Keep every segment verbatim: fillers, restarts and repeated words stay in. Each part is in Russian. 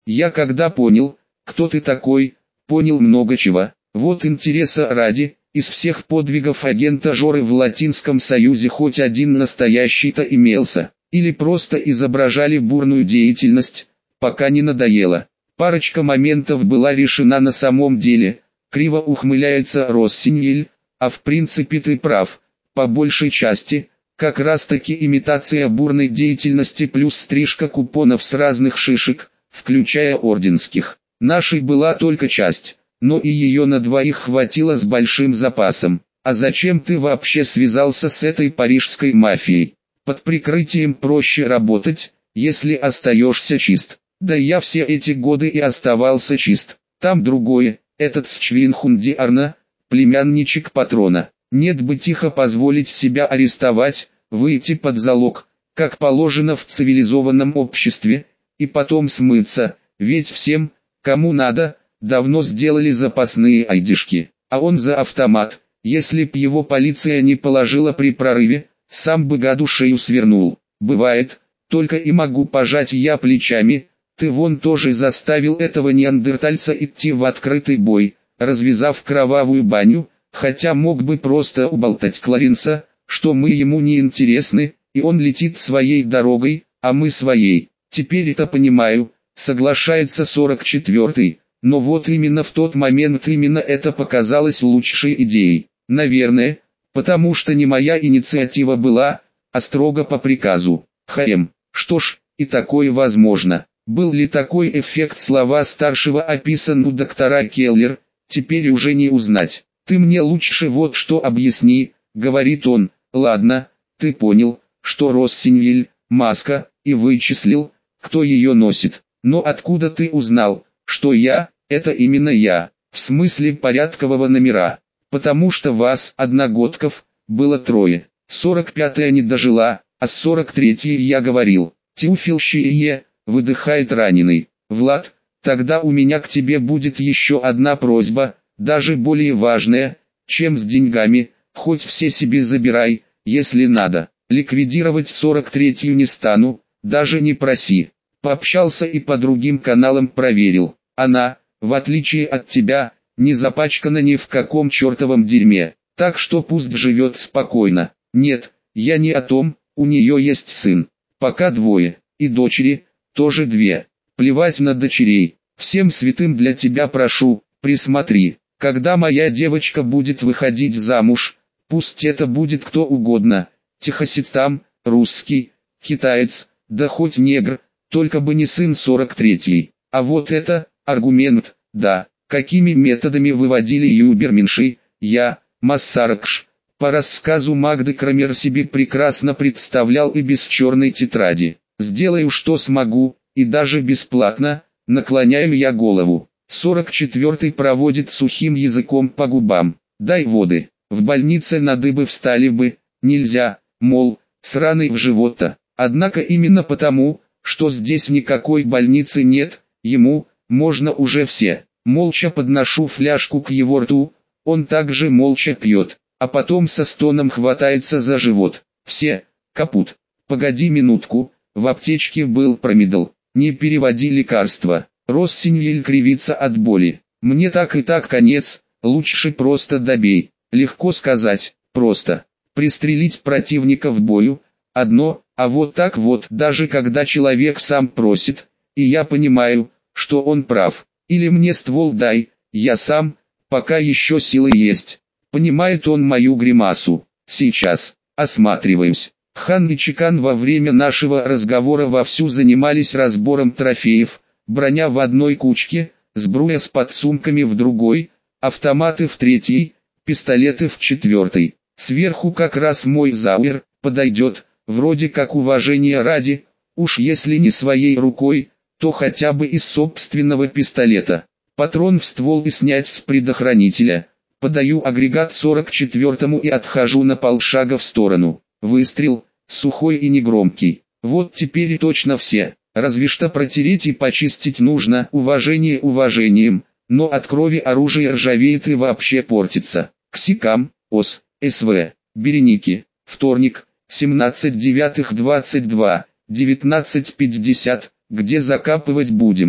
Я когда понял, кто ты такой, понял много чего. Вот интереса ради, из всех подвигов агента Жоры в Латинском Союзе хоть один настоящий-то имелся. Или просто изображали бурную деятельность, пока не надоело. Парочка моментов была решена на самом деле, криво ухмыляется Россиньель, а в принципе ты прав, по большей части, как раз таки имитация бурной деятельности плюс стрижка купонов с разных шишек, включая орденских. Нашей была только часть, но и ее на двоих хватило с большим запасом. А зачем ты вообще связался с этой парижской мафией? Под прикрытием проще работать, если остаешься чист. Да я все эти годы и оставался чист. Там другое, этот Счвинхунди Арна, племянничек патрона. Нет бы тихо позволить себя арестовать, выйти под залог, как положено в цивилизованном обществе, и потом смыться, ведь всем, кому надо, давно сделали запасные айдишки. А он за автомат, если б его полиция не положила при прорыве, сам бы гаду шею свернул. Бывает, только и могу пожать я плечами. Ты вон тоже заставил этого неандертальца идти в открытый бой, развязав кровавую баню, хотя мог бы просто уболтать Кларинса, что мы ему не интересны, и он летит своей дорогой, а мы своей. Теперь это понимаю, соглашается сорок четвёртый, но вот именно в тот момент именно это показалось лучшей идеей. Наверное, потому что не моя инициатива была, а строго по приказу. Хм, что ж, и такое возможно. Был ли такой эффект слова старшего описан у доктора Келлер, теперь уже не узнать. Ты мне лучше вот что объясни, говорит он. Ладно, ты понял, что Россиньель, маска, и вычислил, кто ее носит. Но откуда ты узнал, что я, это именно я, в смысле порядкового номера? Потому что вас, одногодков, было трое. сорок пятая не дожила, а с сорок третьей я говорил. Тюфельщие, выдыхает раненый. Влад, тогда у меня к тебе будет еще одна просьба, даже более важная, чем с деньгами, хоть все себе забирай, если надо. Ликвидировать сорок третью не стану, даже не проси. Пообщался и по другим каналам проверил. Она, в отличие от тебя, не запачкана ни в каком чертовом дерьме, так что пусть живет спокойно. Нет, я не о том, у нее есть сын, пока двое, и дочери, тоже две. Плевать на дочерей, всем святым для тебя прошу, присмотри. Когда моя девочка будет выходить замуж, пусть это будет кто угодно, Техаситам, русский, китаец, да хоть негр, только бы не сын сорок третьей. А вот это, аргумент, да, какими методами выводили юберменши, я, Массаракш, по рассказу Магды Крамер себе прекрасно представлял и без черной тетради. Сделаю что смогу, и даже бесплатно, наклоняю я голову. сорок четвёртый проводит сухим языком по губам. Дай воды, в больнице на дыбы встали бы, нельзя, мол, сраный в живот-то. Однако именно потому, что здесь никакой больницы нет, ему, можно уже все. Молча подношу фляжку к его рту, он также молча пьет, а потом со стоном хватается за живот. Все, капут. Погоди минутку, в аптечке был промедол, не переводи лекарства. Россиньель кривится от боли. Мне так и так конец, лучше просто добей. Легко сказать, просто. Пристрелить противника в бою, одно, а вот так вот, даже когда человек сам просит, и я понимаю, что он прав. Или мне ствол дай, я сам, пока еще силы есть. Понимает он мою гримасу. Сейчас, осматриваюсь. Хан и Чекан во время нашего разговора вовсю занимались разбором трофеев, броня в одной кучке, сбруя с подсумками в другой, автоматы в третьей, пистолеты в четвертой. Сверху как раз мой зауэр подойдет, вроде как уважения ради, уж если не своей рукой, то хотя бы из собственного пистолета. Патрон в ствол и снять с предохранителя. Подаю агрегат сорок четвёртому и отхожу на полшага в сторону. Выстрел, сухой и негромкий. Вот теперь и точно все. Разве что протереть и почистить нужно, уважение уважением, но от крови оружие ржавеет и вообще портится. Ксикам, ОС, СВ, Береники, вторник, семнадцать девятых двадцать два, девятнадцать пятьдесят, где закапывать будем?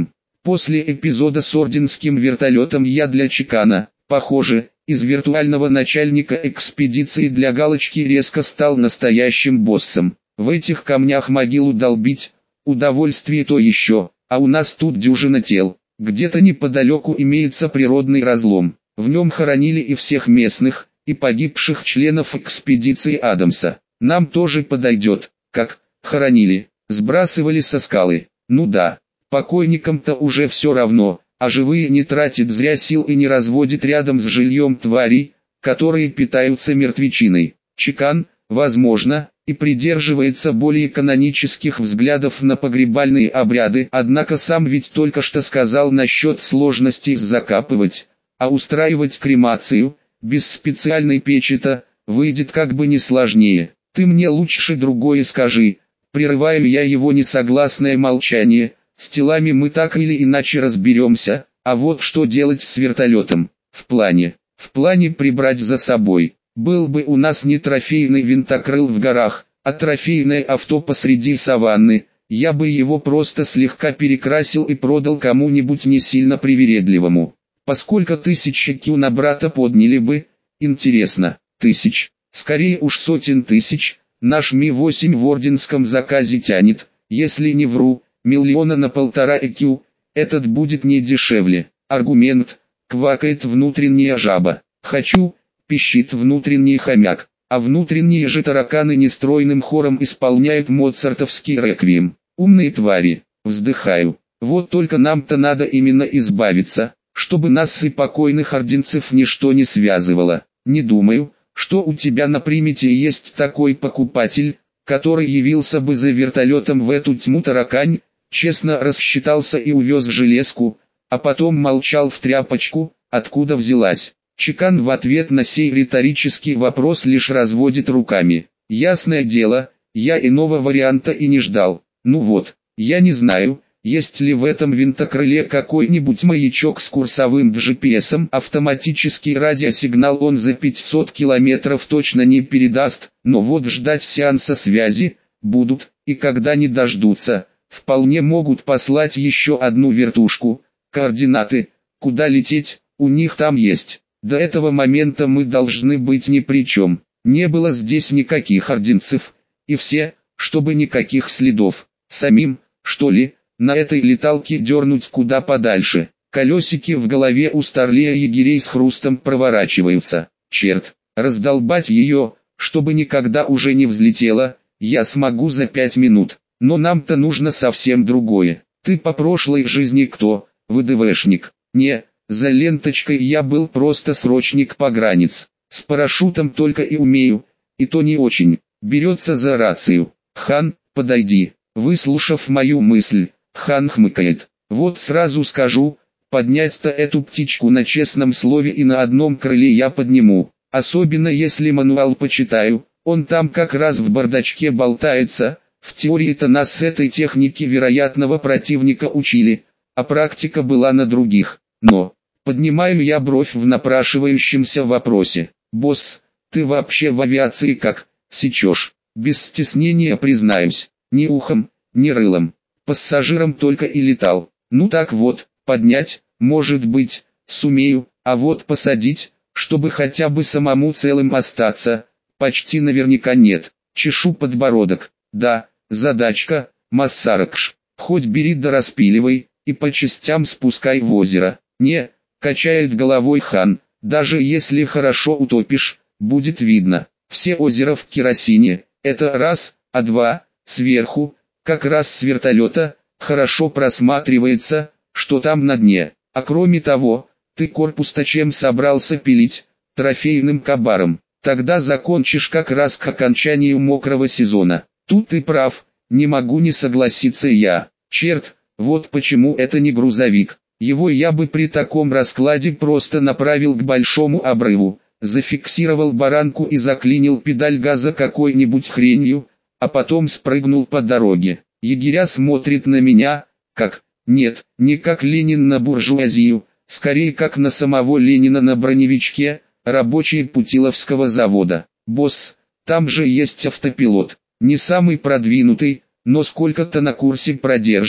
После эпизода с орденским вертолетом я для Чекана, похоже, из виртуального начальника экспедиции для галочки резко стал настоящим боссом. В этих камнях могилу долбить, удовольствие то еще, а у нас тут дюжина тел. Где-то неподалеку имеется природный разлом. В нем хоронили и всех местных, и погибших членов экспедиции Адамса. Нам тоже подойдет, как хоронили, сбрасывали со скалы. Ну да, покойникам-то уже все равно, а живые не тратят зря сил и не разводят рядом с жильем тварей, которые питаются мертвечиной. Чекан, возможно, и придерживается более канонических взглядов на погребальные обряды, однако сам ведь только что сказал насчет сложностей закапывать, а устраивать кремацию, без специальной печи-то, выйдет как бы не сложнее. Ты мне лучше другое скажи, прерываю я его несогласное молчание, с телами мы так или иначе разберемся, а вот что делать с вертолетом, в плане, в плане прибрать за собой. Был бы у нас не трофейный винтокрыл в горах, а трофейное авто посреди саванны, я бы его просто слегка перекрасил и продал кому-нибудь не сильно привередливому. Поскольку тысячи кью на брата подняли бы, интересно, тысяч, скорее уж сотен тысяч, наш Ми восемь в орденском заказе тянет, если не вру, миллиона на полтора и кью, этот будет не дешевле. Аргумент, квакает внутренняя жаба, хочу, пищит внутренний хомяк, а внутренние же тараканы нестройным хором исполняют моцартовский реквием. Умные твари, вздыхаю, вот только нам-то надо именно избавиться, чтобы нас и покойных орденцев ничто не связывало. Не думаю, что у тебя на примете есть такой покупатель, который явился бы за вертолетом в эту тьму таракань, честно рассчитался и увез железку, а потом молчал в тряпочку, откуда взялась. Чекан в ответ на сей риторический вопрос лишь разводит руками. Ясное дело, я иного варианта и не ждал. Ну вот, я не знаю, есть ли в этом винтокрыле какой-нибудь маячок с курсовым джи пи эсом. Автоматический радиосигнал он за пятьсот километров точно не передаст, но вот ждать сеанса связи будут, и когда не дождутся, вполне могут послать еще одну вертушку. Координаты, куда лететь, у них там есть. До этого момента мы должны быть ни при чем. Не было здесь никаких орденцев, и все, чтобы никаких следов. Самим, что ли, на этой леталке дернуть куда подальше. Колесики в голове у старлея егерей с хрустом проворачиваются. Черт, раздолбать ее, чтобы никогда уже не взлетела, я смогу за пять минут. Но нам-то нужно совсем другое. Ты по прошлой жизни кто, ВДВшник? Не, за ленточкой я был просто срочник погранец. С парашютом только и умею, и то не очень. Берется за рацию. Хан, подойди. Выслушав мою мысль, Хан хмыкает. Вот сразу скажу, поднять-то эту птичку на честном слове и на одном крыле я подниму. Особенно если мануал почитаю, он там как раз в бардачке болтается. В теории-то нас с этой техники вероятного противника учили, а практика была на других. Но, поднимаю я бровь в напрашивающемся вопросе. Босс, ты вообще в авиации как, сечешь? Без стеснения признаюсь, ни ухом, ни рылом. Пассажиром только и летал. Ну так вот, поднять, может быть, сумею, а вот посадить, чтобы хотя бы самому целым остаться, почти наверняка нет. Чешу подбородок. Да, задачка, Массаракш. Хоть бери да распиливай, и по частям спускай в озеро. Не, качает головой Хан, даже если хорошо утопишь, будет видно. Все озера в керосине, это раз, а два, сверху, как раз с вертолета, хорошо просматривается, что там на дне. А кроме того, ты корпус-то чем собрался пилить? Трофейным кабаром. Тогда закончишь как раз к окончанию мокрого сезона. Тут ты прав, не могу не согласиться я. Черт, вот почему это не грузовик. Его я бы при таком раскладе просто направил к большому обрыву, зафиксировал баранку и заклинил педаль газа какой-нибудь хренью, а потом спрыгнул по дороге. Егеря смотрит на меня, как, нет, не как Ленин на буржуазию, скорее как на самого Ленина на броневичке, рабочие Путиловского завода. Босс, там же есть автопилот, не самый продвинутый, но сколько-то на курсе продержит.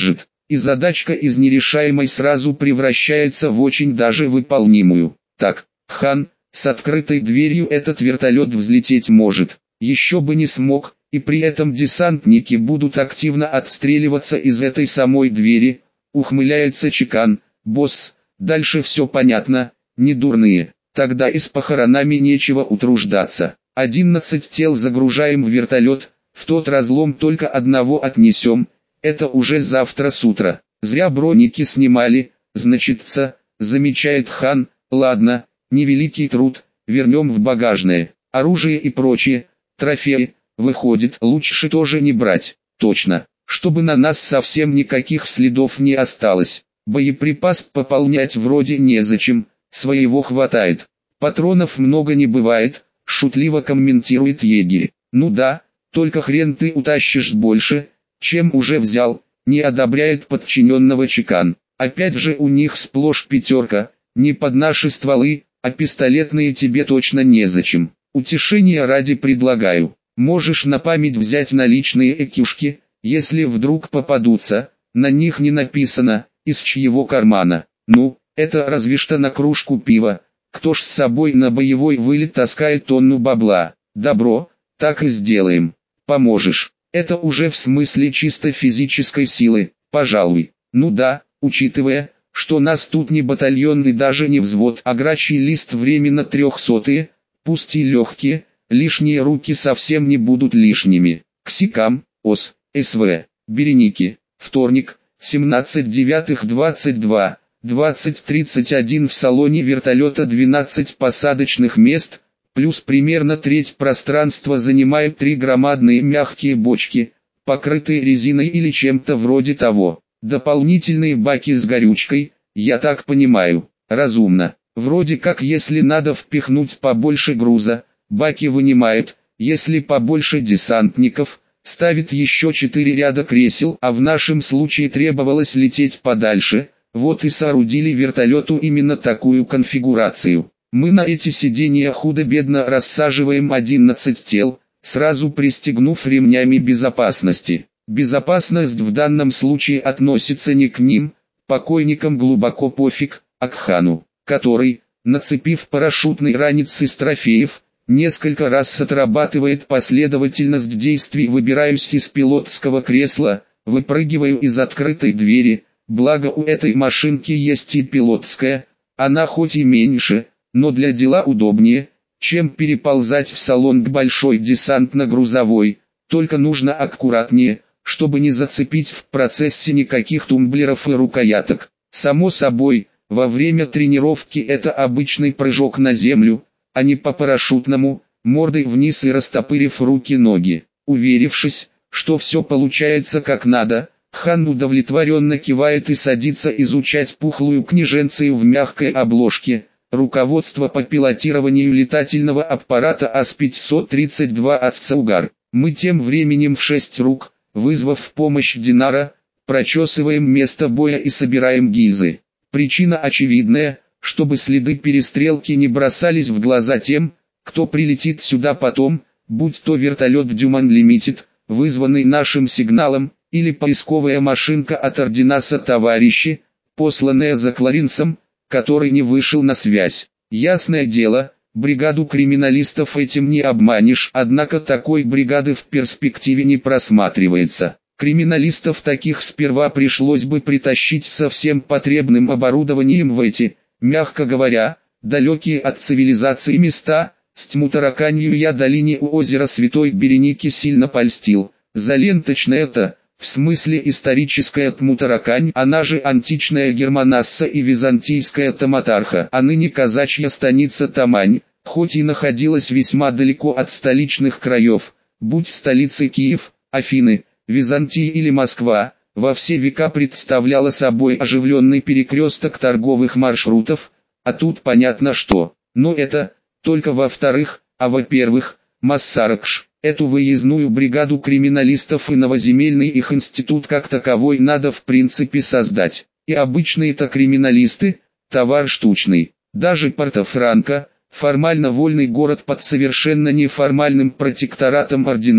и задачка из нерешаемой сразу превращается в очень даже выполнимую. Так, хан, с открытой дверью этот вертолет взлететь может, еще бы не смог, и при этом десантники будут активно отстреливаться из этой самой двери, ухмыляется Чекан. Босс, дальше все понятно, не дурные, тогда и с похоронами нечего утруждаться. одиннадцать тел загружаем в вертолет, в тот разлом только одного отнесем, это уже завтра с утра. Зря броники снимали, значится, замечает хан. Ладно, невеликий труд, вернем в багажное, оружие и прочее, трофеи, выходит, лучше тоже не брать, точно, чтобы на нас совсем никаких следов не осталось. Боеприпас пополнять вроде незачем, своего хватает. Патронов много не бывает, шутливо комментирует егерь. Ну да, только хрен ты утащишь больше, чем уже взял, не одобряет подчиненного Чекан. Опять же у них сплошь пятерка, не под наши стволы, а пистолетные тебе точно незачем. Утешения ради предлагаю, можешь на память взять наличные экюшки, если вдруг попадутся, на них не написано, из чьего кармана. Ну, это разве что на кружку пива, кто ж с собой на боевой вылет таскает тонну бабла. Добро, так и сделаем. Поможешь, это уже в смысле чисто физической силы, пожалуй. Ну да, учитывая, что нас тут не батальон и даже не взвод, а грачий лист временно трехсотые, пусть и легкие, лишние руки совсем не будут лишними. Ксикам, ОС, СВ, Береники, вторник, семнадцать девятых двадцать два, двадцать тридцать один в салоне вертолета двенадцать посадочных мест, плюс примерно треть пространства занимают три громадные мягкие бочки, покрытые резиной или чем-то вроде того. Дополнительные баки с горючкой, я так понимаю, разумно. Вроде как если надо впихнуть побольше груза, баки вынимают, если побольше десантников, ставит еще четыре ряда кресел, а в нашем случае требовалось лететь подальше, вот и соорудили вертолету именно такую конфигурацию. Мы на эти сиденья худо-бедно рассаживаем одиннадцать тел, сразу пристегнув ремнями безопасности. Безопасность в данном случае относится не к ним, покойникам глубоко пофиг, а к хану, который, нацепив парашютный ранец из трофеев, несколько раз отрабатывает последовательность действий. Выбираюсь из пилотского кресла, выпрыгиваю из открытой двери, благо у этой машинки есть и пилотская, она хоть и меньше, но для дела удобнее, чем переползать в салон к большой десантно-грузовой, только нужно аккуратнее, чтобы не зацепить в процессе никаких тумблеров и рукояток. Само собой, во время тренировки это обычный прыжок на землю, а не по парашютному, мордой вниз и растопырив руки-ноги. Уверившись, что все получается как надо, хан удовлетворенно кивает и садится изучать пухлую книженцию в мягкой обложке. Руководство по пилотированию летательного аппарата ас пятьсот тридцать два от Цаугар. Мы тем временем в шесть рук, вызвав в помощь Динара, прочесываем место боя и собираем гильзы. Причина очевидная, чтобы следы перестрелки не бросались в глаза тем, кто прилетит сюда потом, будь то вертолет Дюман Лимитед, вызванный нашим сигналом, или поисковая машинка от ординаса товарищи, посланная за Кларинсом, который не вышел на связь. Ясное дело, бригаду криминалистов этим не обманешь, однако такой бригады в перспективе не просматривается. Криминалистов таких сперва пришлось бы притащить со всем потребным оборудованием в эти, мягко говоря, далекие от цивилизации места. С тьму тараканью я долине у озера Святой Береники сильно польстил. За ленточное-то, в смысле историческая Тмутаракань, она же античная Германасса и византийская Таматарха, а ныне казачья станица Тамань, хоть и находилась весьма далеко от столичных краев, будь столицей Киев, Афины, Византия или Москва, во все века представляла собой оживленный перекресток торговых маршрутов, а тут понятно что, но это, только во-вторых, а во-первых, Массаракш. Эту выездную бригаду криминалистов и новоземельный их институт как таковой надо в принципе создать. И обычные-то криминалисты, товар штучный. Даже Порто-Франко, формально вольный город под совершенно неформальным протекторатом ордена,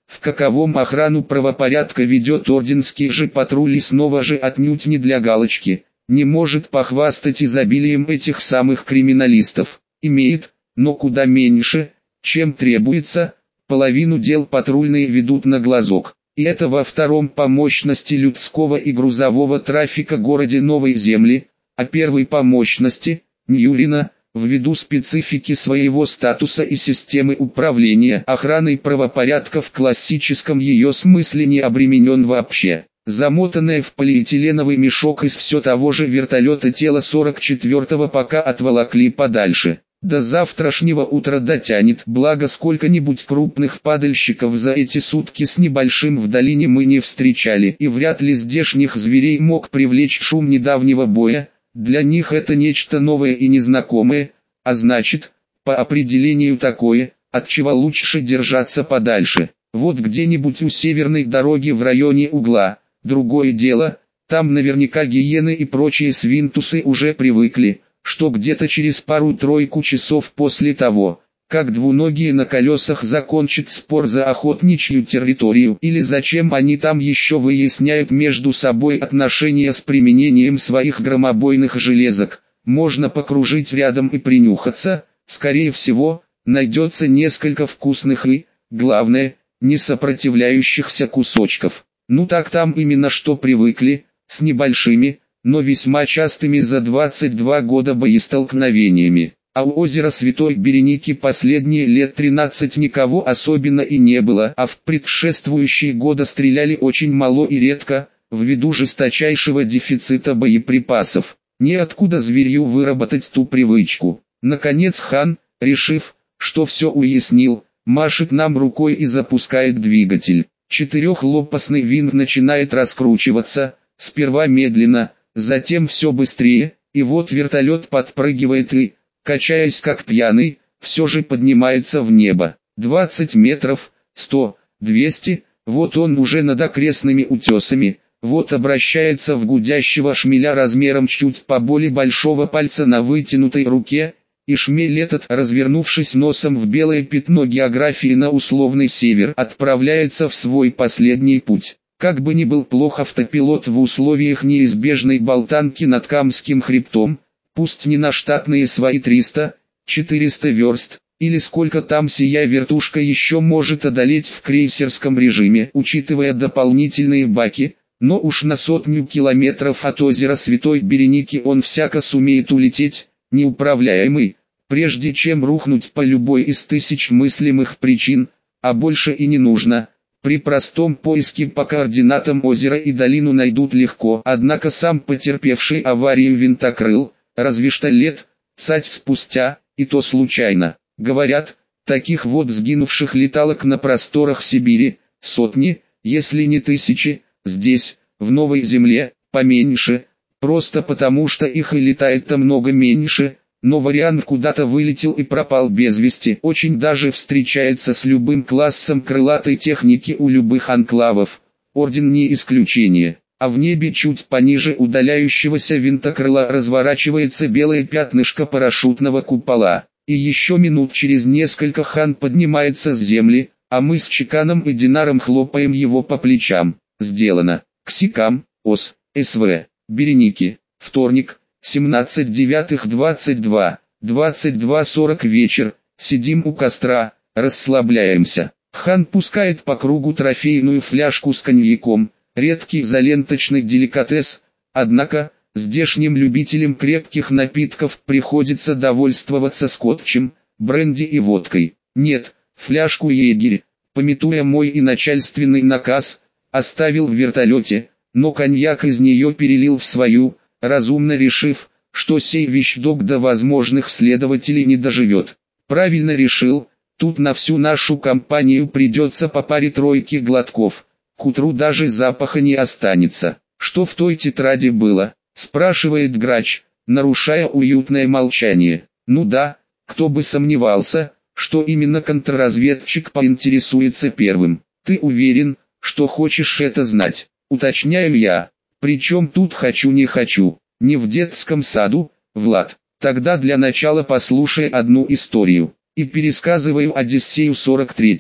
в каковом охрану правопорядка ведет орденский же патруль и снова же отнюдь не для галочки, не может похвастать изобилием этих самых криминалистов, имеет, но куда меньше, чем требуется, половину дел патрульные ведут на глазок, и это во втором по мощности людского и грузового трафика городе Новой Земли, а первый по мощности, Ньюрина, ввиду специфики своего статуса и системы управления охраной правопорядка в классическом ее смысле не обременен вообще. Замотанное в полиэтиленовый мешок из все того же вертолета тело сорок четвёртого пока отволокли подальше. До завтрашнего утра дотянет, благо сколько-нибудь крупных падальщиков за эти сутки с небольшим в долине мы не встречали, и вряд ли здешних зверей мог привлечь шум недавнего боя. Для них это нечто новое и незнакомое, а значит, по определению такое, от чего лучше держаться подальше. Вот где-нибудь у северной дороги в районе угла, другое дело, там наверняка гиены и прочие свинтусы уже привыкли, что где-то через пару-тройку часов после того, как двуногие на колесах закончат спор за охотничью территорию или зачем они там еще выясняют между собой отношения с применением своих громобойных железок, можно покружить рядом и принюхаться, скорее всего, найдется несколько вкусных и, главное, не сопротивляющихся кусочков. Ну так там именно что привыкли, с небольшими, но весьма частыми за двадцать два года боестолкновениями. А у озера Святой Береники последние лет тринадцать никого особенно и не было, а в предшествующие годы стреляли очень мало и редко, ввиду жесточайшего дефицита боеприпасов. Неоткуда зверью выработать ту привычку. Наконец хан, решив, что все уяснил, машет нам рукой и запускает двигатель. Четырехлопастный винт начинает раскручиваться, сперва медленно, затем все быстрее, и вот вертолет подпрыгивает и, качаясь как пьяный, все же поднимается в небо. двадцать метров, сто, двести, вот он уже над окрестными утесами, вот обращается в гудящего шмеля размером чуть поболее большого пальца на вытянутой руке, и шмель этот, развернувшись носом в белое пятно географии на условный север, отправляется в свой последний путь. Как бы ни был плох автопилот в условиях неизбежной болтанки над Камским хребтом, пусть не на штатные свои триста, четыреста верст, или сколько там сия вертушка еще может одолеть в крейсерском режиме, учитывая дополнительные баки, но уж на сотню километров от озера Святой Береники он всяко сумеет улететь, неуправляемый, прежде чем рухнуть по любой из тысяч мыслимых причин, а больше и не нужно. При простом поиске по координатам озера и долину найдут легко, однако сам потерпевший аварию винтокрыл, разве что лет, цать спустя, и то случайно. Говорят, таких вот сгинувших леталок на просторах Сибири, сотни, если не тысячи, здесь, в Новой Земле, поменьше, просто потому что их и летает-то много меньше, но вариант куда-то вылетел и пропал без вести очень даже встречается с любым классом крылатой техники у любых анклавов, орден не исключение. А в небе чуть пониже удаляющегося винтокрыла разворачивается белое пятнышко парашютного купола. И еще минут через несколько хан поднимается с земли, а мы с Чеканом и Динаром хлопаем его по плечам. Сделано. Ксикам, ОС, СВ, Береники, вторник, семнадцать девятых двадцать два, двадцать два сорок вечер, сидим у костра, расслабляемся. Хан пускает по кругу трофейную фляжку с коньяком, редкий изоленточный деликатес, однако, здешним любителям крепких напитков приходится довольствоваться скотчем, бренди и водкой. Нет, фляжку егерь, памятуя мой и начальственный наказ, оставил в вертолете, но коньяк из нее перелил в свою, разумно решив, что сей вещдок до возможных следователей не доживет. Правильно решил, тут на всю нашу компанию придется по паре-тройке глотков. К утру даже запаха не останется. Что в той тетради было? Спрашивает грач, нарушая уютное молчание. Ну да, кто бы сомневался, что именно контрразведчик поинтересуется первым. Ты уверен, что хочешь это знать? Уточняю я. Причем тут хочу не хочу. Не в детском саду, Влад. Тогда для начала послушай одну историю. И пересказываю Одиссею сорок третий.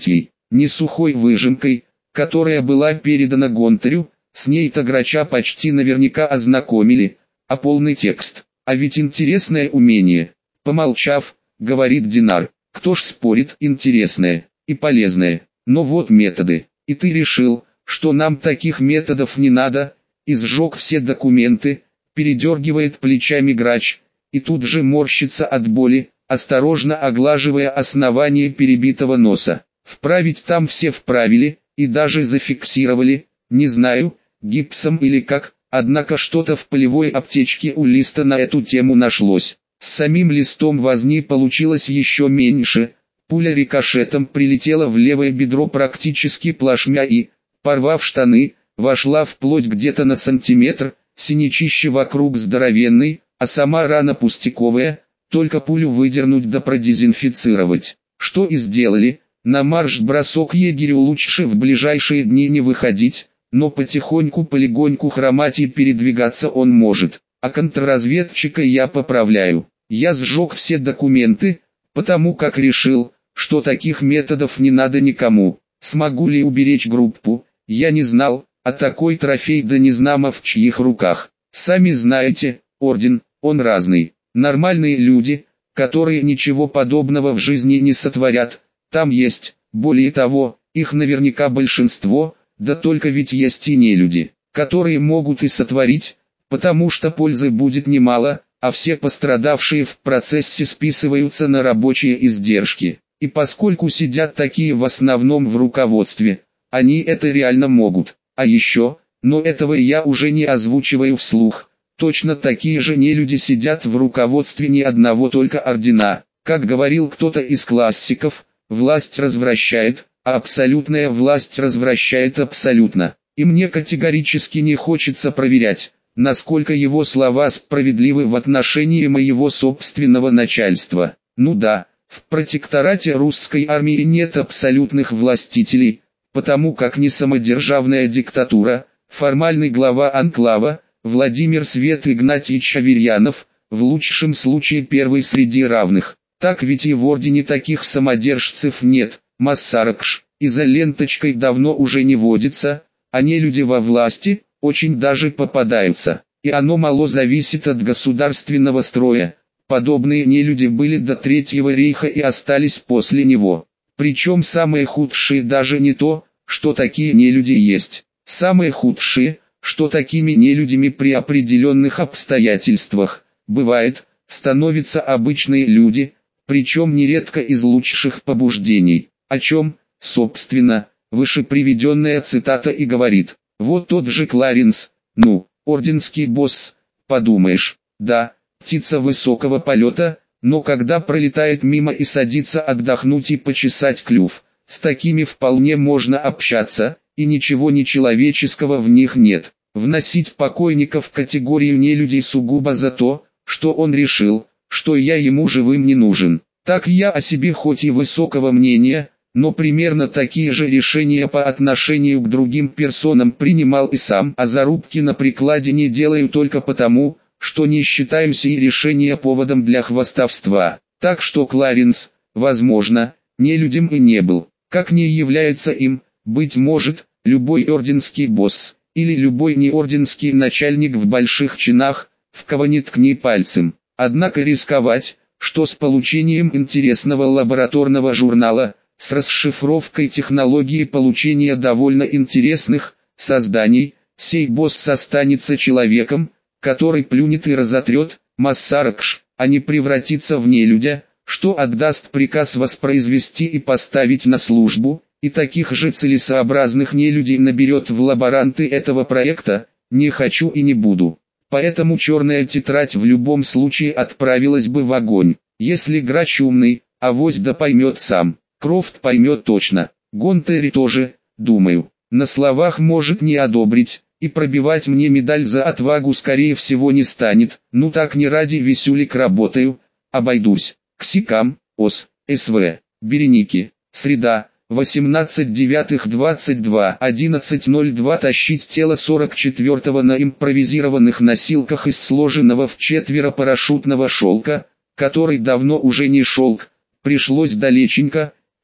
не сухой выжимкой, которая была передана Гонтарю, с ней-то Грача почти наверняка ознакомили, а полный текст. А ведь интересное умение. Помолчав, говорит Динар, кто ж спорит, интересное и полезное, но вот методы. И ты решил, что нам таких методов не надо, и сжег все документы, передергивает плечами Грач, и тут же морщится от боли, осторожно оглаживая основание перебитого носа. Вправить там все вправили, и даже зафиксировали, не знаю, гипсом или как, однако что-то в полевой аптечке у Листа на эту тему нашлось. С самим Листом возни получилось еще меньше, пуля рикошетом прилетела в левое бедро практически плашмя и, порвав штаны, вошла вплоть где-то на сантиметр, синячище вокруг здоровенный, а сама рана пустяковая, только пулю выдернуть да продезинфицировать. Что и сделали, на марш-бросок егерю лучше в ближайшие дни не выходить, но потихоньку-полегоньку хромать и передвигаться он может, а контрразведчика я поправляю. Я сжег все документы, потому как решил, что таких методов не надо никому. Смогу ли уберечь группу, я не знал, а такой трофей да не знамо в чьих руках. Сами знаете, орден, он разный. Нормальные люди, которые ничего подобного в жизни не сотворят, там есть, более того, их наверняка большинство, да только ведь есть и нелюди, которые могут и сотворить, потому что пользы будет немало, а все пострадавшие в процессе списываются на рабочие издержки. И поскольку сидят такие в основном в руководстве, они это реально могут. А еще, но этого я уже не озвучиваю вслух, точно такие же нелюди сидят в руководстве не одного только ордена. Как говорил кто-то из классиков, власть развращает, а абсолютная власть развращает абсолютно. И мне категорически не хочется проверять, насколько его слова справедливы в отношении моего собственного начальства. Ну да, в протекторате русской армии нет абсолютных властителей, потому как не самодержавная диктатура, формальный глава анклава, Владимир Свет Игнатьевич Аверьянов, в лучшем случае первый среди равных. Так ведь и в ордене таких самодержцев нет, Массаракш, и за ленточкой давно уже не водится, а нелюди во власти, очень даже попадаются, и оно мало зависит от государственного строя. Подобные нелюди были до Третьего рейха и остались после него. Причем самые худшие даже не то, что такие нелюди есть. Самые худшие, что такими нелюдями при определенных обстоятельствах, бывает, становятся обычные люди, причем нередко из лучших побуждений. О чем, собственно, выше приведенная цитата и говорит. Вот тот же Кларенс, ну, орденский босс, подумаешь, да, птица высокого полета, но когда пролетает мимо и садится отдохнуть и почесать клюв, с такими вполне можно общаться, и ничего нечеловеческого в них нет. Вносить покойников в категорию нелюдей сугубо за то, что он решил, что я ему живым не нужен. Так я о себе хоть и высокого мнения, но примерно такие же решения по отношению к другим персонам принимал и сам, а зарубки на прикладе не делаю только потому, что не считаю сии решения поводом для хвастовства. Так что Кларенс, возможно, нелюдем и не был, как не является им, быть может, любой орденский босс, или любой неорденский начальник в больших чинах, в кого не ткни пальцем. Однако рисковать, что с получением интересного лабораторного журнала, с расшифровкой технологии получения довольно интересных созданий, сей босс останется человеком, который плюнет и разотрет, Массаракш, а не превратится в нелюдя, что отдаст приказ воспроизвести и поставить на службу, и таких же целесообразных нелюдей наберет в лаборанты этого проекта, не хочу и не буду. Поэтому черная тетрадь в любом случае отправилась бы в огонь. Если Грач умный, авось да поймет сам. Крофт поймет точно. Гонтари тоже, думаю. На словах может не одобрить, и пробивать мне медаль за отвагу скорее всего не станет. Ну так не ради висюлик работаю, обойдусь. Ксикам, ОС, СВ, Береники, среда. восемнадцать девятых двадцать два одиннадцать ноль два тащить тело сорок четвёртого на импровизированных носилках из сложенного в четверо парашютного шелка, который давно уже не шелк, пришлось далеченько,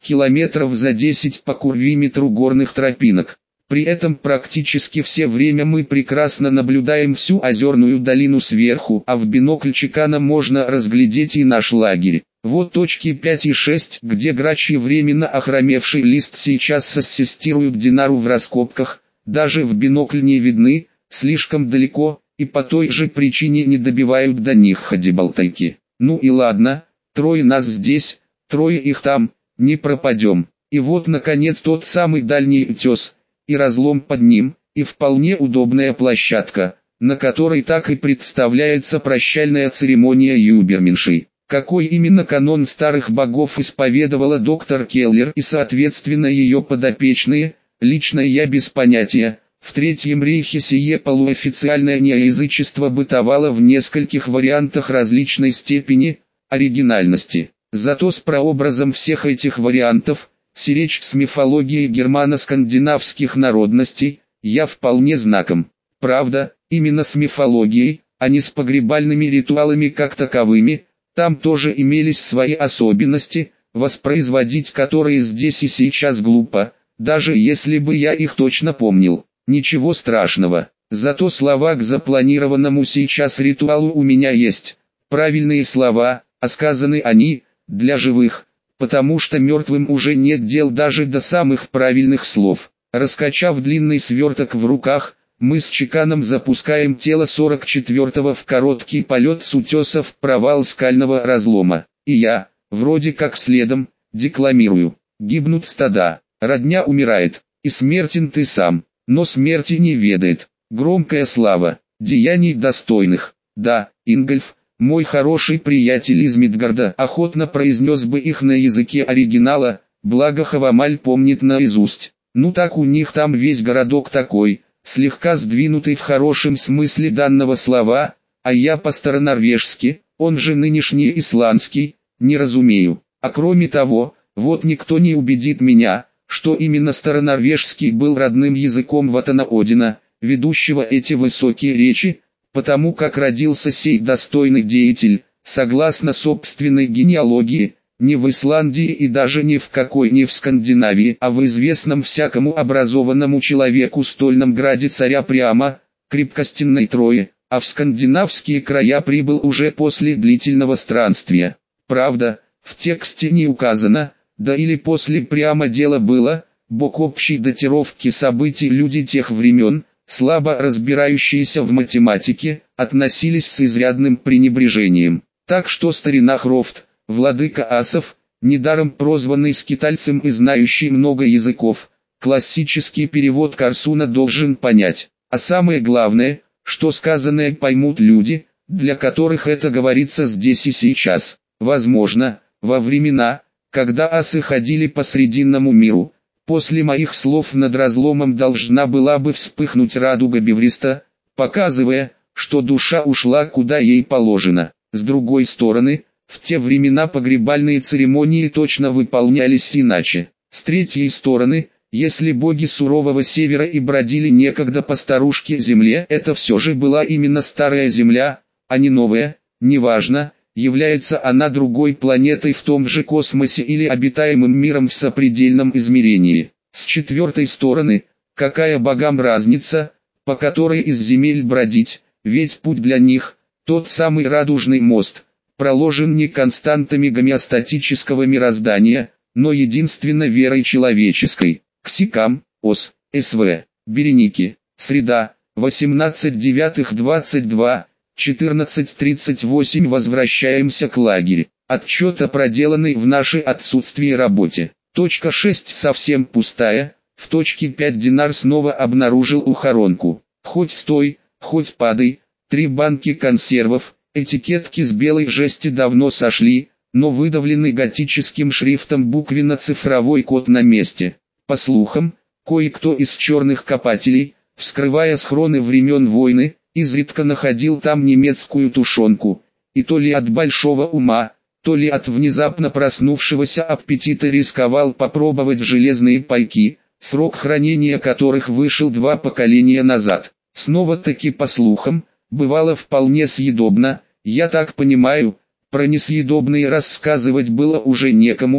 километров за десять по курвиметру горных тропинок. При этом практически все время мы прекрасно наблюдаем всю озерную долину сверху, а в бинокль чекана можно разглядеть и наш лагерь. Вот точки пять и шесть, где грач и временно охромевший лист сейчас ассистируют Динару в раскопках, даже в бинокль не видны, слишком далеко, и по той же причине не добивают до них ходибалтайки. Ну и ладно, трое нас здесь, трое их там, не пропадем. И вот наконец тот самый дальний утес, и разлом под ним, и вполне удобная площадка, на которой так и представляется прощальная церемония Юберменши. Какой именно канон старых богов исповедовала доктор Келлер и соответственно ее подопечные, лично я без понятия. В Третьем рейхе сие полуофициальное неоязычество бытовало в нескольких вариантах различной степени оригинальности. Зато с прообразом всех этих вариантов, сиречь с мифологией германо-скандинавских народностей, я вполне знаком. Правда, именно с мифологией, а не с погребальными ритуалами как таковыми. Там тоже имелись свои особенности, воспроизводить которые здесь и сейчас глупо, даже если бы я их точно помнил. Ничего страшного, зато слова к запланированному сейчас ритуалу у меня есть. Правильные слова, а сказаны они, для живых, потому что мертвым уже нет дел даже до самых правильных слов. Раскачав длинный сверток в руках, мы с чеканом запускаем тело сорок четвёртого в короткий полет с утеса в провал скального разлома. И я, вроде как следом, декламирую. Гибнут стада, родня умирает, и смертен ты сам, но смерти не ведает. Громкая слава, деяний достойных. Да, Ингольф, мой хороший приятель из Мидгарда, охотно произнес бы их на языке оригинала, благо Хавамаль помнит наизусть. Ну так у них там весь городок такой, слегка сдвинутый в хорошем смысле данного слова, а я по-старонорвежски, он же нынешний исландский, не разумею. А кроме того, вот никто не убедит меня, что именно старонорвежский был родным языком Ватана Одина, ведущего эти высокие речи, потому как родился сей достойный деятель, согласно собственной генеалогии, не в Исландии и даже не в какой не в Скандинавии, а в известном всякому образованному человеку стольном граде царя Приама, крепкостенной Трое, а в скандинавские края прибыл уже после длительного странствия. Правда, в тексте не указано, да или после Приама дело было, бо к общей датировке событий люди тех времен, слабо разбирающиеся в математике, относились с изрядным пренебрежением. Так что старина Хрофт, владыка асов, недаром прозванный скитальцем и знающий много языков, классический перевод Корсуна должен понять. А самое главное, что сказанное поймут люди, для которых это говорится здесь и сейчас. Возможно, во времена, когда асы ходили по Срединному миру, после моих слов над разломом должна была бы вспыхнуть радуга Бевриста, показывая, что душа ушла куда ей положено. С другой стороны, в те времена погребальные церемонии точно выполнялись иначе. С третьей стороны, если боги сурового севера и бродили некогда по старушке земле, это все же была именно старая земля, а не новая, неважно, является она другой планетой в том же космосе или обитаемым миром в сопредельном измерении. С четвертой стороны, какая богам разница, по которой из земель бродить, ведь путь для них, тот самый радужный мост, проложен не константами гомеостатического мироздания, но единственно верой человеческой. Ксикам, Ос, СВ, Береники, Среда, восемнадцать девятых двадцать два, четырнадцать тридцать восемь. Возвращаемся к лагерю. Отчет о проделанной в наше отсутствие работе. Точка шесть совсем пустая, в точке пять Динар снова обнаружил ухоронку. Хоть стой, хоть падай, три банки консервов, этикетки с белой жести давно сошли, но выдавленный готическим шрифтом буквенно-цифровой код на месте. По слухам, кое-кто из черных копателей, вскрывая схроны времен войны, изредка находил там немецкую тушенку, и то ли от большого ума, то ли от внезапно проснувшегося аппетита рисковал попробовать железные пайки, срок хранения которых вышел два поколения назад. Снова-таки по слухам, бывало вполне съедобно, я так понимаю, про несъедобные рассказывать было уже некому,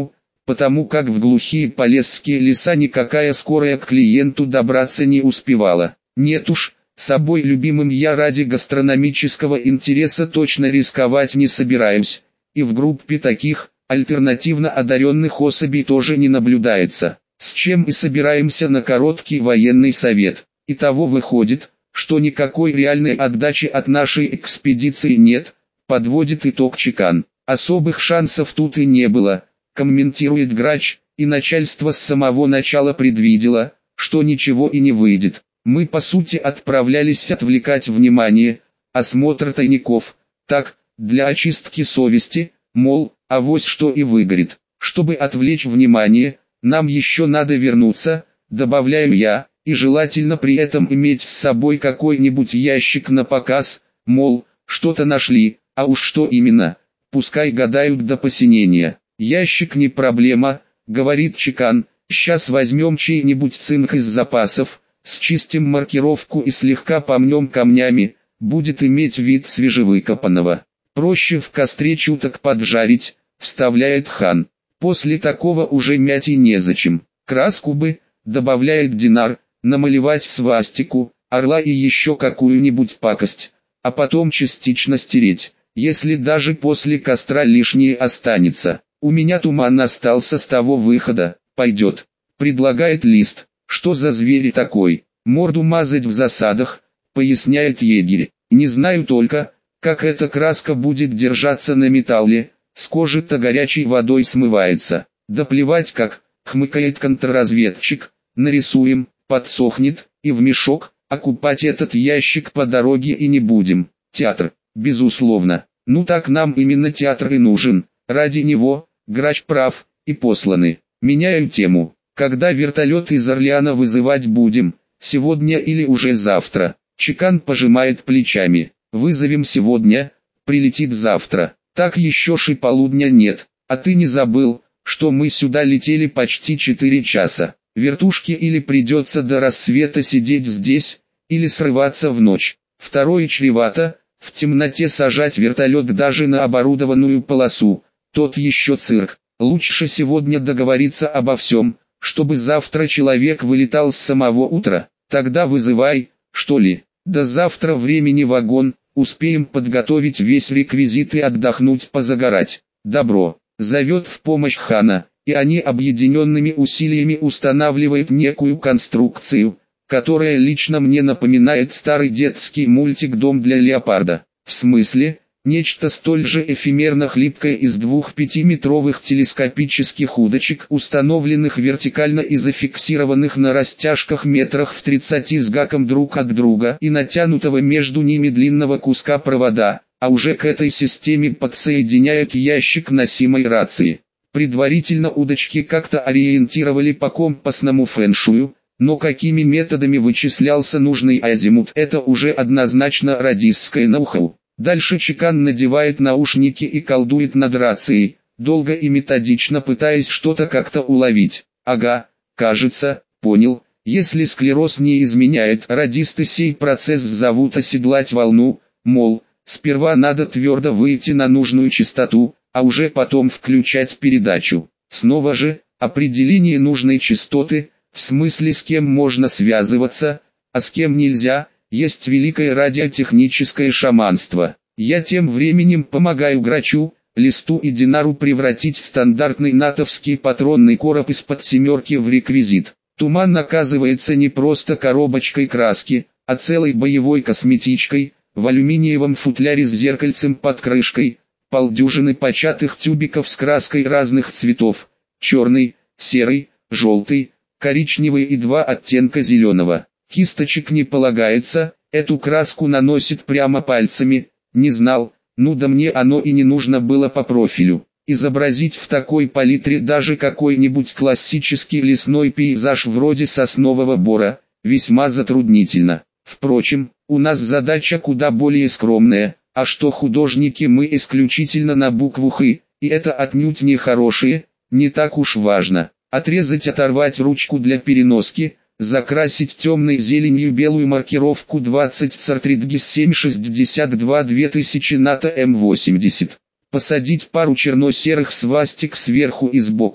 потому как в глухие полесские леса никакая скорая к клиенту добраться не успевала. Нет уж, собой любимым я ради гастрономического интереса точно рисковать не собираюсь, и в группе таких, альтернативно одаренных особей тоже не наблюдается, с чем и собираемся на короткий военный совет. Итого выходит, что никакой реальной отдачи от нашей экспедиции нет, подводит итог Чекан. Особых шансов тут и не было, комментирует Грач, и начальство с самого начала предвидело, что ничего и не выйдет. Мы по сути отправлялись отвлекать внимание, осмотр тайников, так, для очистки совести, мол, авось что и выгорит. Чтобы отвлечь внимание, нам еще надо вернуться, добавляю я, и желательно при этом иметь с собой какой-нибудь ящик на показ, мол, что-то нашли, а уж что именно, пускай гадают до посинения. Ящик не проблема, говорит Чекан, сейчас возьмем чей-нибудь цинк из запасов, счистим маркировку и слегка помнем камнями, будет иметь вид свежевыкопанного. Проще в костре чуток поджарить, вставляет Хан. После такого уже мять и незачем. Краску бы, добавляет Динар, намалевать свастику, орла и еще какую-нибудь пакость, а потом частично стереть, если даже после костра лишнее останется. У меня туман остался с того выхода, пойдет. Предлагает Лист. Что за зверь такой? Морду мазать в засадах, поясняет егерь. Не знаю только, как эта краска будет держаться на металле, с кожи-то горячей водой смывается. Да плевать как, хмыкает контрразведчик, нарисуем, подсохнет, и в мешок, окупать этот ящик по дороге и не будем. Театр, безусловно. Ну так нам именно театр и нужен, ради него, Грач прав, и посланы. Меняю тему. Когда вертолет из Орлеана вызывать будем, сегодня или уже завтра? Чекан пожимает плечами. Вызовем сегодня, прилетит завтра. Так еще ж и полудня нет. А ты не забыл, что мы сюда летели почти четыре часа. Вертушки или придется до рассвета сидеть здесь, или срываться в ночь. Второе чревато, в темноте сажать вертолет даже на оборудованную полосу. Тот еще цирк. Лучше сегодня договориться обо всем, чтобы завтра человек вылетал с самого утра. Тогда вызывай, что ли. До завтра времени вагон, успеем подготовить весь реквизит и отдохнуть позагорать. Добро. Зовет в помощь Хана, и они объединенными усилиями устанавливают некую конструкцию, которая лично мне напоминает старый детский мультик «Дом для леопарда». В смысле? Нечто столь же эфемерно хлипкое из двух пятиметровых телескопических удочек, установленных вертикально и зафиксированных на растяжках метрах в тридцати с гаком друг от друга и натянутого между ними длинного куска провода, а уже к этой системе подсоединяют ящик носимой рации. Предварительно удочки как-то ориентировали по компасному фэншую, но какими методами вычислялся нужный азимут, это уже однозначно радистское ноу-хау. Дальше Чекан надевает наушники и колдует над рацией, долго и методично пытаясь что-то как-то уловить. Ага, кажется, понял, если склероз не изменяет, радисты сей процесс зовут оседлать волну, мол, сперва надо твердо выйти на нужную частоту, а уже потом включать передачу. Снова же, определение нужной частоты, в смысле с кем можно связываться, а с кем нельзя, есть великое радиотехническое шаманство. Я тем временем помогаю Грачу, Листу и Динару превратить стандартный натовский патронный короб из-под семерки в реквизит. Туман оказывается не просто коробочкой краски, а целой боевой косметичкой, в алюминиевом футляре с зеркальцем под крышкой, полдюжины початых тюбиков с краской разных цветов, черный, серый, желтый, коричневый и два оттенка зеленого. Кисточек не полагается, эту краску наносит прямо пальцами, не знал, ну да мне оно и не нужно было по профилю. Изобразить в такой палитре даже какой-нибудь классический лесной пейзаж вроде соснового бора, весьма затруднительно. Впрочем, у нас задача куда более скромная, а что художники мы исключительно на букву «Х», и это отнюдь не хорошие, не так уж важно. Отрезать, оторвать ручку для переноски, закрасить темной зеленью белую маркировку двадцать Цартридгис семь шестьдесят два две тысячи НАТО М восемьдесят. Посадить пару черно-серых свастик сверху и сбоку,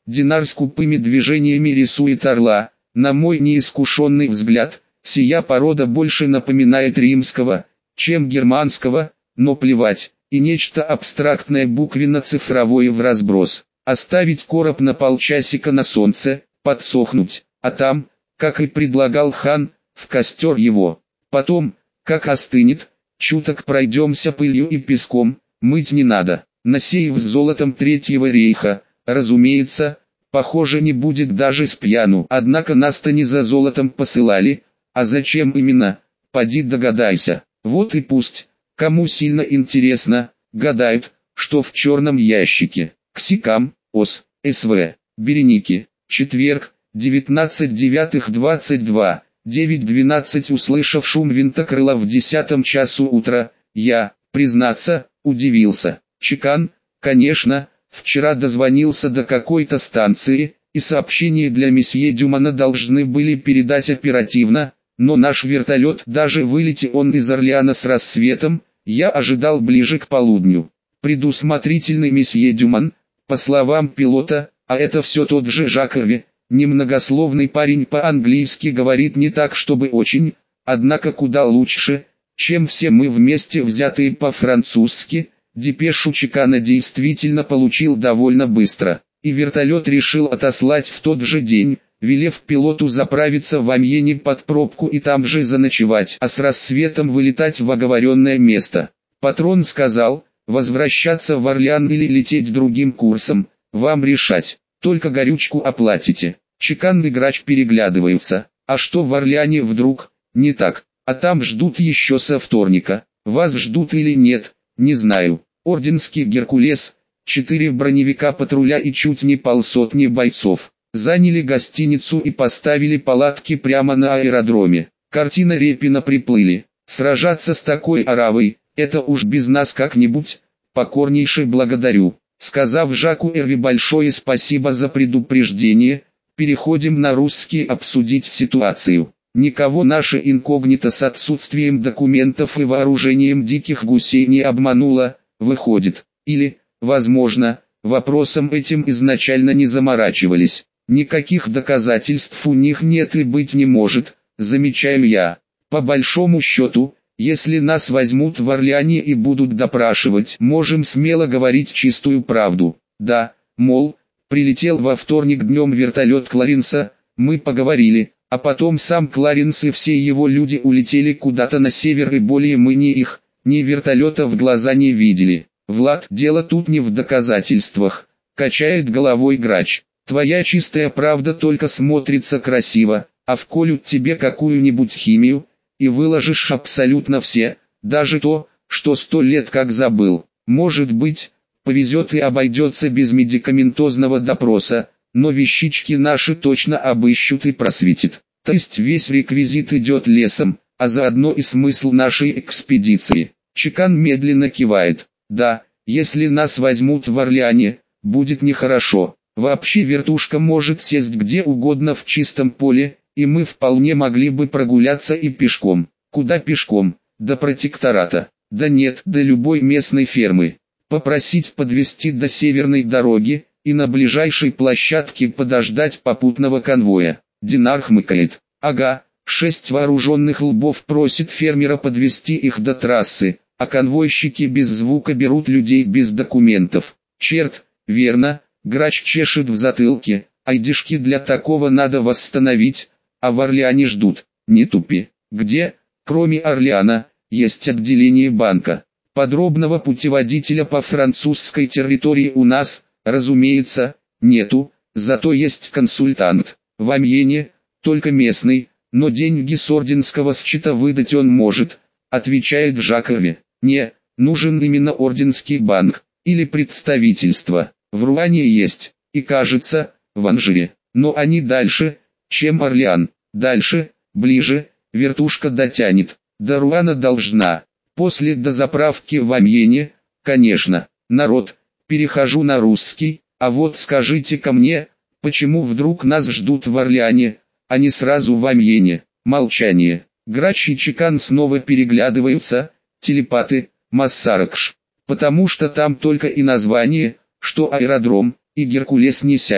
Динар скупыми движениями рисует орла. На мой неискушенный взгляд, сия порода больше напоминает римского, чем германского, но плевать, и нечто абстрактное буквенно-цифровое в разброс. Оставить короб на полчасика на солнце, подсохнуть, а там, как и предлагал хан, в костер его. Потом, как остынет, чуток пройдемся пылью и песком, мыть не надо. Насеяв золотом Третьего рейха, разумеется, похоже не будет даже с пьяну. Однако нас-то не за золотом посылали, а зачем именно, поди догадайся. Вот и пусть, кому сильно интересно, гадают, что в черном ящике. Ксикам, ОС, СВ, Береники, четверг, девятнадцать девятых двадцать два, девять двенадцать. Услышав шум винтокрыла в десятом часу утра, я, признаться, удивился. Чекан, конечно, вчера дозвонился до какой-то станции, и сообщение для месье Дюмана должны были передать оперативно, но наш вертолет, даже вылетел он из Орлеана с рассветом, я ожидал ближе к полудню. Предусмотрительный месье Дюман, по словам пилота, а это все тот же Жакове, немногословный парень, по-английски говорит не так чтобы очень, однако куда лучше, чем все мы вместе взятые по-французски. Депешу Чекана действительно получил довольно быстро, и вертолет решил отослать в тот же день, велев пилоту заправиться в Амьене под пробку и там же заночевать, а с рассветом вылетать в оговоренное место. Патрон сказал: возвращаться в Орлеан или лететь другим курсом, вам решать, только горючку оплатите. Чекан и Грач переглядываются. А что в Орлеане вдруг не так? А там ждут еще со вторника. Вас ждут или нет, не знаю. Орденский Геркулес, четыре броневика патруля и чуть не полсотни бойцов. Заняли гостиницу и поставили палатки прямо на аэродроме. Картина Репина приплыли. Сражаться с такой оравой, это уж без нас как-нибудь, покорнейше благодарю. Сказав Жаку Эрви большое спасибо за предупреждение, переходим на русский обсудить ситуацию. Никого наше инкогнито с отсутствием документов и вооружением диких гусей не обмануло, выходит. Или, возможно, вопросом этим изначально не заморачивались. Никаких доказательств у них нет и быть не может, замечаю я. По большому счету, если нас возьмут в Орлеане и будут допрашивать, можем смело говорить чистую правду. Да, мол, прилетел во вторник днем вертолет Кларенса, мы поговорили, а потом сам Кларенс и все его люди улетели куда-то на север и более мы ни их, ни вертолета в глаза не видели. Влад, дело тут не в доказательствах, качает головой Грач. Твоя чистая правда только смотрится красиво, а вколют тебе какую-нибудь химию, и выложишь абсолютно все, даже то, что сто лет как забыл. Может быть, повезет и обойдется без медикаментозного допроса, но вещички наши точно обыщут и просветят. То есть весь реквизит идет лесом, а заодно и смысл нашей экспедиции. Чекан медленно кивает. Да, если нас возьмут в Орлеане, будет нехорошо. Вообще вертушка может сесть где угодно в чистом поле, и мы вполне могли бы прогуляться и пешком. Куда пешком? До протектората. Да нет, до любой местной фермы. Попросить подвезти до северной дороги, и на ближайшей площадке подождать попутного конвоя. Динар хмыкает. Ага, шесть вооруженных лбов просит фермера подвезти их до трассы, а конвойщики без звука берут людей без документов. Черт, верно, Грач чешет в затылке, айдишки для такого надо восстановить, а в Орлеане ждут. Не тупи. Где, кроме Орлеана, есть отделение банка? Подробного путеводителя по французской территории у нас, разумеется, нету, зато есть консультант. В Амьене, только местный, но деньги с орденского счета выдать он может, отвечает Жакове. Не, нужен именно орденский банк, или представительство. В Руане есть, и кажется, в Анжере, но они дальше, чем Орлеан. Дальше, ближе, вертушка дотянет. До Руана должна. После дозаправки в Амьене, конечно. Народ, перехожу на русский, а вот скажите-ка мне, почему вдруг нас ждут в Орлеане, а не сразу в Амьене? Молчание. Грач и Чекан снова переглядываются, телепаты, Массаракш. Потому что там только и название, что аэродром, и Геркулес не сядет.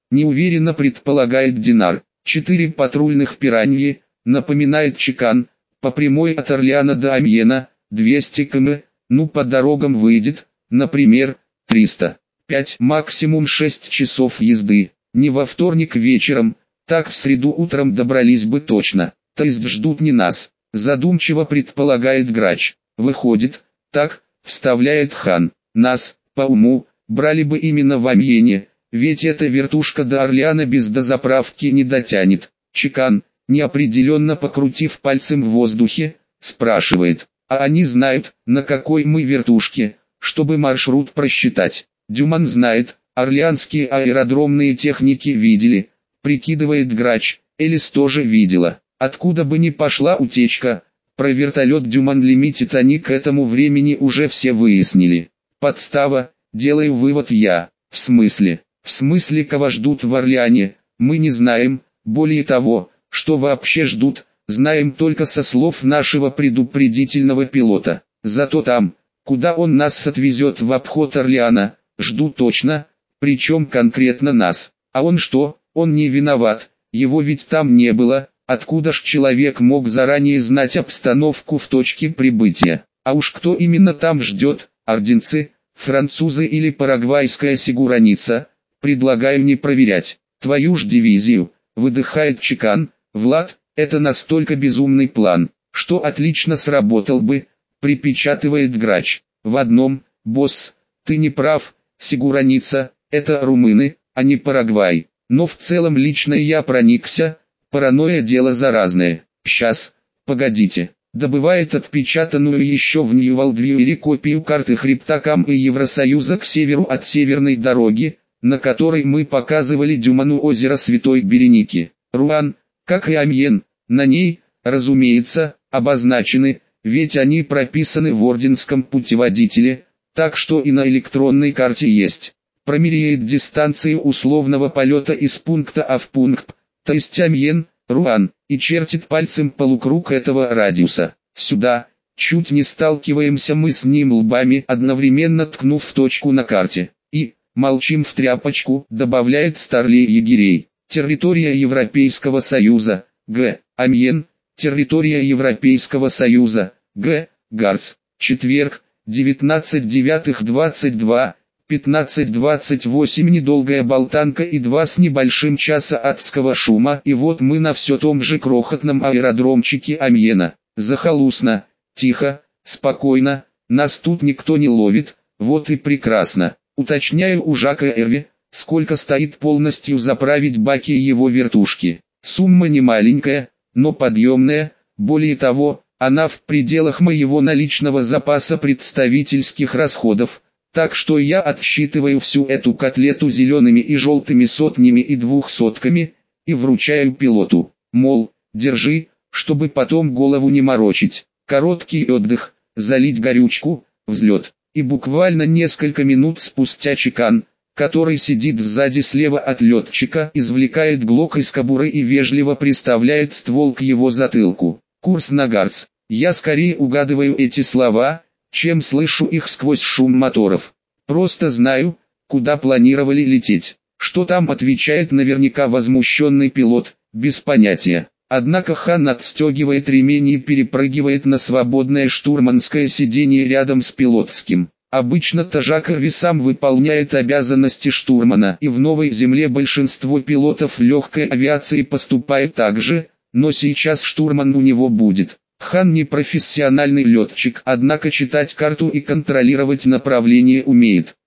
неуверенно предполагает Динар. Четыре патрульных пираньи, напоминает Чекан, по прямой от Орлеана до Амьена, двести километров, ну по дорогам выйдет, например, триста. пять, максимум шесть часов езды. Не во вторник вечером, так в среду утром добрались бы точно. То есть ждут не нас, задумчиво предполагает Грач. Выходит, так, вставляет Хан, нас, по уму, брали бы именно в Амьене, ведь эта вертушка до Орлеана без дозаправки не дотянет. Чекан, неопределенно покрутив пальцем в воздухе, спрашивает, а они знают, на какой мы вертушке, чтобы маршрут просчитать. Дюман знает, орлеанские аэродромные техники видели, прикидывает Грач, Элис тоже видела. Откуда бы ни пошла утечка, про вертолет Дюман Лимитед они к этому времени уже все выяснили. Подстава, делаю вывод я. В смысле? В смысле кого ждут в Орлеане, мы не знаем, более того, что вообще ждут, знаем только со слов нашего предупредительного пилота. Зато там, куда он нас отвезет в обход Орлеана, ждут точно, причем конкретно нас. А он что, он не виноват, его ведь там не было, откуда ж человек мог заранее знать обстановку в точке прибытия. А уж кто именно там ждет, орденцы, французы или парагвайская сигураница, предлагаю не проверять. Твою ж дивизию, выдыхает Чекан. Влад, это настолько безумный план, что отлично сработал бы, припечатывает Грач. В одном, босс, ты не прав, сигураница, это румыны, а не Парагвай. Но в целом лично я проникся, паранойя дело заразное. Щас, погодите. Добывает отпечатанную еще в Нью-Валдвьюере копию карты хребта Кам и Евросоюза к северу от северной дороги, на которой мы показывали Дюману озеро Святой Береники. Руан, как и Амьен, на ней, разумеется, обозначены, ведь они прописаны в орденском путеводителе, так что и на электронной карте есть. Промеряет дистанцию условного полета из пункта А в пункт, то есть Амьен, Руан, и чертит пальцем полукруг этого радиуса. Сюда, чуть не сталкиваемся мы с ним лбами, одновременно ткнув в точку на карте. И, молчим в тряпочку, добавляет Старлей егерей. Территория Европейского Союза, Г. Амьен, территория Европейского Союза, Г. Гарц. Четверг, девятнадцать девятых двадцать два, пятнадцать двадцать восемь недолгая болтанка и два с небольшим часа адского шума, и вот мы на все том же крохотном аэродромчике Амьена. Захолустно, тихо, спокойно, нас тут никто не ловит, вот и прекрасно. Уточняю у Жака Эрви, сколько стоит полностью заправить баки его вертушки. Сумма не маленькая, но подъемная, более того, она в пределах моего наличного запаса представительских расходов. Так что я отсчитываю всю эту котлету зелеными и желтыми сотнями и двухсотками, и вручаю пилоту, мол, держи, чтобы потом голову не морочить. Короткий отдых, залить горючку, взлет, и буквально несколько минут спустя Чекан, который сидит сзади слева от летчика, извлекает глок из кобуры и вежливо приставляет ствол к его затылку. Курс на Гарц. Я скорее угадываю эти слова, чем слышу их сквозь шум моторов. Просто знаю, куда планировали лететь. Что там отвечает наверняка возмущенный пилот, без понятия. Однако Хан отстегивает ремень и перепрыгивает на свободное штурманское сиденье рядом с пилотским. Обычно-то Жак Эрви сам выполняет обязанности штурмана, и в Новой Земле большинство пилотов легкой авиации поступает так же, но сейчас штурман у него будет. Хан не профессиональный летчик, однако читать карту и контролировать направление умеет.